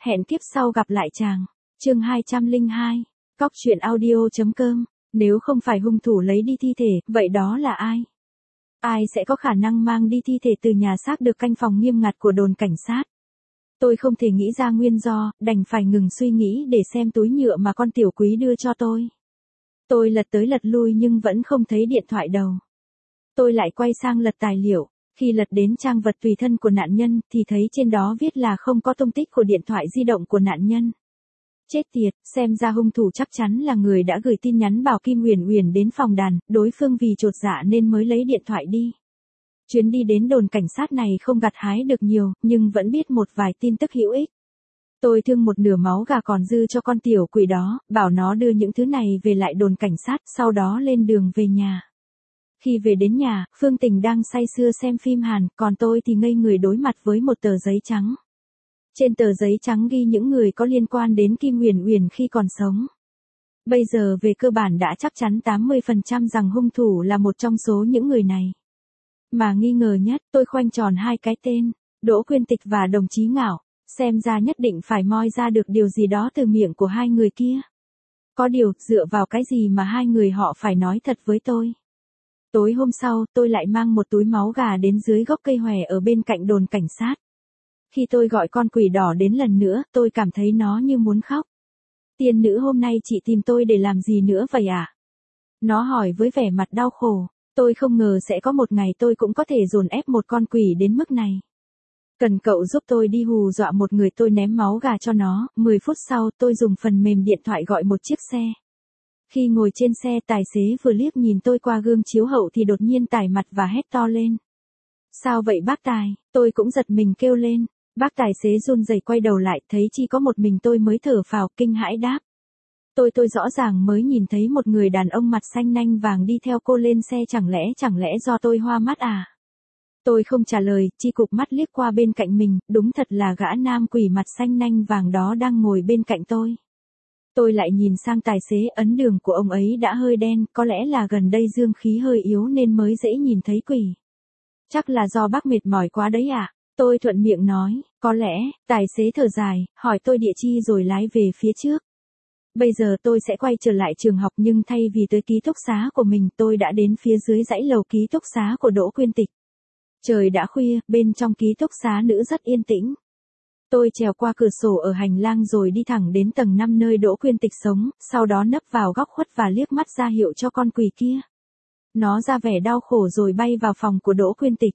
hẹn kiếp sau gặp lại chàng. Chương 202. Cóc truyện audio.com. Nếu không phải hung thủ lấy đi thi thể, vậy đó là ai? Ai sẽ có khả năng mang đi thi thể từ nhà xác được canh phòng nghiêm ngặt của đồn cảnh sát? Tôi không thể nghĩ ra nguyên do, đành phải ngừng suy nghĩ để xem túi nhựa mà con tiểu quý đưa cho tôi. Tôi lật tới lật lui nhưng vẫn không thấy điện thoại đầu. Tôi lại quay sang lật tài liệu. Khi lật đến trang vật tùy thân của nạn nhân thì thấy trên đó viết là không có tung tích của điện thoại di động của nạn nhân. Chết tiệt, xem ra hung thủ chắc chắn là người đã gửi tin nhắn bảo Kim Uyển Uyển đến phòng đàn, đối phương vì chột dạ nên mới lấy điện thoại đi. Chuyến đi đến đồn cảnh sát này không gặt hái được nhiều, nhưng vẫn biết một vài tin tức hữu ích. Tôi thương một nửa máu gà còn dư cho con tiểu quỷ đó, bảo nó đưa những thứ này về lại đồn cảnh sát, sau đó lên đường về nhà. Khi về đến nhà, Phương Tình đang say sưa xem phim Hàn, còn tôi thì ngây người đối mặt với một tờ giấy trắng. Trên tờ giấy trắng ghi những người có liên quan đến Kim Uyển Uyển khi còn sống. Bây giờ về cơ bản đã chắc chắn 80% rằng hung thủ là một trong số những người này. Mà nghi ngờ nhất, tôi khoanh tròn hai cái tên, Đỗ Quyên Tịch và đồng chí Ngạo, xem ra nhất định phải moi ra được điều gì đó từ miệng của hai người kia. Có điều, dựa vào cái gì mà hai người họ phải nói thật với tôi? Tối hôm sau, tôi lại mang một túi máu gà đến dưới gốc cây hòe ở bên cạnh đồn cảnh sát. Khi tôi gọi con quỷ đỏ đến lần nữa, tôi cảm thấy nó như muốn khóc. Tiên nữ hôm nay chị tìm tôi để làm gì nữa vậy ạ? Nó hỏi với vẻ mặt đau khổ. Tôi không ngờ sẽ có một ngày tôi cũng có thể dồn ép một con quỷ đến mức này. Cần cậu giúp tôi đi hù dọa một người, tôi ném máu gà cho nó. 10 phút sau, tôi dùng phần mềm điện thoại gọi một chiếc xe. Khi ngồi trên xe, tài xế vừa liếc nhìn tôi qua gương chiếu hậu thì đột nhiên tái mặt và hét to lên. Sao vậy bác Tài? Tôi cũng giật mình kêu lên. Bác tài xế run rẩy quay đầu lại, thấy chỉ có một mình tôi mới thở phào, kinh hãi đáp. Tôi rõ ràng mới nhìn thấy một người đàn ông mặt xanh nanh vàng đi theo cô lên xe, chẳng lẽ do tôi hoa mắt à? Tôi không trả lời, chỉ cụp mắt liếc qua bên cạnh mình, đúng thật là gã nam quỷ mặt xanh nanh vàng đó đang ngồi bên cạnh tôi. Tôi lại nhìn sang tài xế, ấn đường của ông ấy đã hơi đen, có lẽ là gần đây dương khí hơi yếu nên mới dễ nhìn thấy quỷ. Chắc là do bác mệt mỏi quá đấy ạ. Tôi thuận miệng nói, có lẽ, tài xế thở dài, hỏi tôi địa chỉ rồi lái về phía trước. Bây giờ tôi sẽ quay trở lại trường học nhưng thay vì tới ký túc xá của mình tôi đã đến phía dưới dãy lầu ký túc xá của Đỗ Quyên Tịch. Trời đã khuya, bên trong ký túc xá nữ rất yên tĩnh. Tôi trèo qua cửa sổ ở hành lang rồi đi thẳng đến tầng 5 nơi Đỗ Quyên Tịch sống, sau đó nấp vào góc khuất và liếc mắt ra hiệu cho con quỷ kia. Nó ra vẻ đau khổ rồi bay vào phòng của Đỗ Quyên Tịch.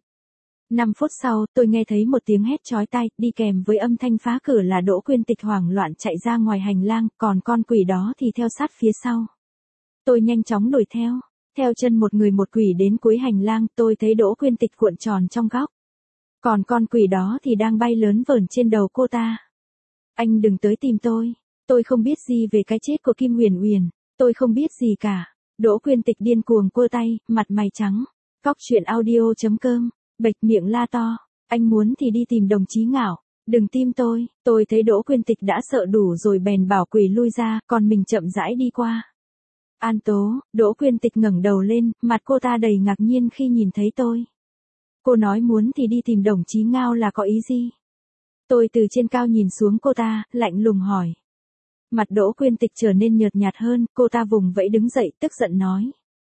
5 phút sau, tôi nghe thấy một tiếng hét chói tai, đi kèm với âm thanh phá cửa là Đỗ Quyên Tịch hoảng loạn chạy ra ngoài hành lang, còn con quỷ đó thì theo sát phía sau. Tôi nhanh chóng đuổi theo. Theo chân một người một quỷ đến cuối hành lang, tôi thấy Đỗ Quyên Tịch cuộn tròn trong góc. Còn con quỷ đó thì đang bay lớn vởn trên đầu cô ta. Anh đừng tới tìm tôi. Tôi không biết gì về cái chết của Kim Uyển Uyển. Tôi không biết gì cả. Đỗ Quyên Tịch điên cuồng quơ tay, mặt mày trắng. Cóc truyện audio.com. Bệch miệng la to, anh muốn thì đi tìm đồng chí Ngạo, đừng tim tôi thấy Đỗ Quyên Tịch đã sợ đủ rồi bèn bảo quỷ lui ra, còn mình chậm rãi đi qua. An Tố, Đỗ Quyên Tịch ngẩng đầu lên, mặt cô ta đầy ngạc nhiên khi nhìn thấy tôi. Cô nói muốn thì đi tìm đồng chí Ngao là có ý gì? Tôi từ trên cao nhìn xuống cô ta, lạnh lùng hỏi. Mặt Đỗ Quyên Tịch trở nên nhợt nhạt hơn, cô ta vùng vẫy đứng dậy, tức giận nói.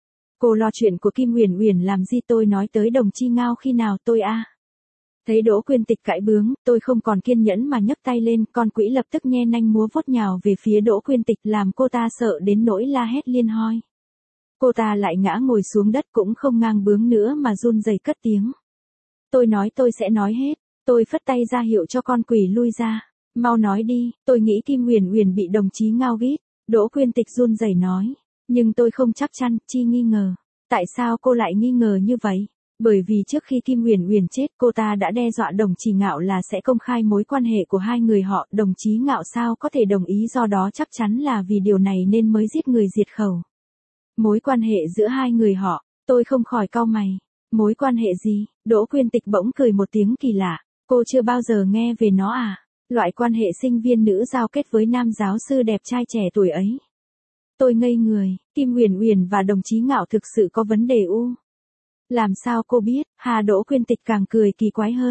Cô lo chuyện của Kim Uyển Uyển làm gì, tôi nói tới đồng chí Ngao khi nào tôi à? Thấy Đỗ Quyên Tịch cãi bướng, tôi không còn kiên nhẫn mà nhấc tay lên, con quỷ lập tức nhe nanh múa vuốt nhào về phía Đỗ Quyên Tịch làm cô ta sợ đến nỗi la hét liên hoi. Cô ta lại ngã ngồi xuống đất cũng không ngang bướng nữa mà run rẩy cất tiếng. Tôi nói tôi sẽ nói hết, tôi phất tay ra hiệu cho con quỷ lui ra. Mau nói đi, tôi nghĩ Kim Uyển Uyển bị đồng chí Ngao ghét. Đỗ Quyên Tịch run rẩy nói. Nhưng tôi không chắc chắn, chi nghi ngờ. Tại sao cô lại nghi ngờ như vậy? Bởi vì trước khi Kim Uyển Uyển chết, cô ta đã đe dọa đồng chí Ngạo là sẽ công khai mối quan hệ của hai người họ. Đồng chí Ngạo sao có thể đồng ý, do đó chắc chắn là vì điều này nên mới giết người diệt khẩu. Mối quan hệ giữa hai người họ, tôi không khỏi cau mày. Mối quan hệ gì? Đỗ Quyên Tịch bỗng cười một tiếng kỳ lạ. Cô chưa bao giờ nghe về nó à? Loại quan hệ sinh viên nữ giao kết với nam giáo sư đẹp trai trẻ tuổi ấy. Tôi ngây người, Kim Uyển Uyển và đồng chí Ngạo thực sự có vấn đề u. Làm sao cô biết? Hà Đỗ Quyên Tịch càng cười kỳ quái hơn.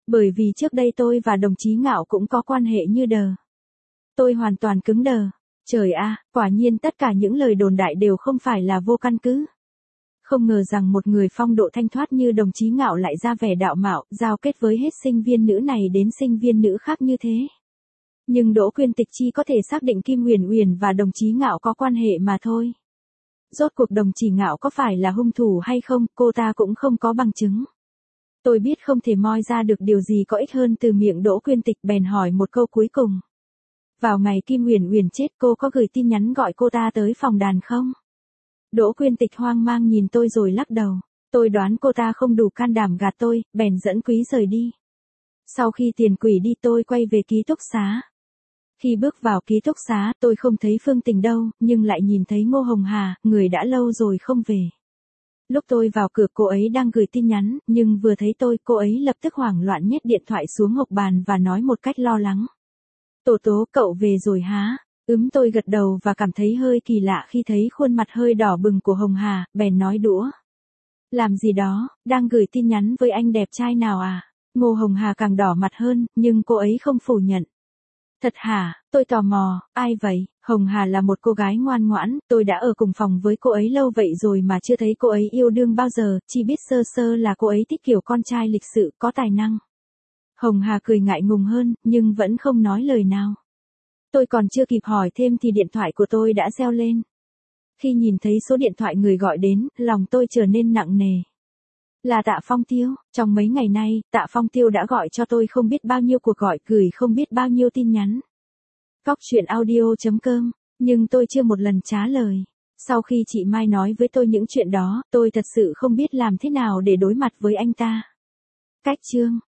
Bởi vì trước đây tôi và đồng chí Ngạo cũng có quan hệ như đờ. Tôi hoàn toàn cứng đờ. Trời a, quả nhiên tất cả những lời đồn đại đều không phải là vô căn cứ. Không ngờ rằng một người phong độ thanh thoát như đồng chí Ngạo lại ra vẻ đạo mạo, giao kết với hết sinh viên nữ này đến sinh viên nữ khác như thế. Nhưng Đỗ Quyên Tịch chỉ có thể xác định Kim Uyển Uyển và đồng chí Ngạo có quan hệ mà thôi. Rốt cuộc đồng chí Ngạo có phải là hung thủ hay không, cô ta cũng không có bằng chứng. Tôi biết không thể moi ra được điều gì có ích hơn từ miệng Đỗ Quyên Tịch, bèn hỏi một câu cuối cùng. Vào ngày Kim Uyển Uyển chết, cô có gửi tin nhắn gọi cô ta tới phòng đàn không? Đỗ Quyên Tịch hoang mang nhìn tôi rồi lắc đầu. Tôi đoán cô ta không đủ can đảm gạt tôi, bèn dẫn Quý rời đi. Sau khi Tiền Quỷ đi tôi quay về ký túc xá. Khi bước vào ký túc xá, tôi không thấy Phương Tình đâu, nhưng lại nhìn thấy Ngô Hồng Hà, người đã lâu rồi không về. Lúc tôi vào cửa cô ấy đang gửi tin nhắn, nhưng vừa thấy tôi, cô ấy lập tức hoảng loạn nhét điện thoại xuống hộc bàn và nói một cách lo lắng. Tố Tố, cậu về rồi hả? Tôi gật đầu và cảm thấy hơi kỳ lạ khi thấy khuôn mặt hơi đỏ bừng của Hồng Hà, bèn nói đũa. Làm gì đó, đang gửi tin nhắn với anh đẹp trai nào à? Ngô Hồng Hà càng đỏ mặt hơn, nhưng cô ấy không phủ nhận. Thật hả? Tôi tò mò, ai vậy? Hồng Hà là một cô gái ngoan ngoãn, tôi đã ở cùng phòng với cô ấy lâu vậy rồi mà chưa thấy cô ấy yêu đương bao giờ, chỉ biết sơ sơ là cô ấy thích kiểu con trai lịch sự, có tài năng. Hồng Hà cười ngại ngùng hơn, nhưng vẫn không nói lời nào. Tôi còn chưa kịp hỏi thêm thì điện thoại của tôi đã reo lên. Khi nhìn thấy số điện thoại người gọi đến, lòng tôi trở nên nặng nề. Là Tạ Phong Tiêu, trong mấy ngày nay, Tạ Phong Tiêu đã gọi cho tôi không biết bao nhiêu cuộc gọi, gửi không biết bao nhiêu tin nhắn. Cóc truyện audio.com, nhưng tôi chưa một lần trả lời. Sau khi chị Mai nói với tôi những chuyện đó, tôi thật sự không biết làm thế nào để đối mặt với anh ta. Cách chương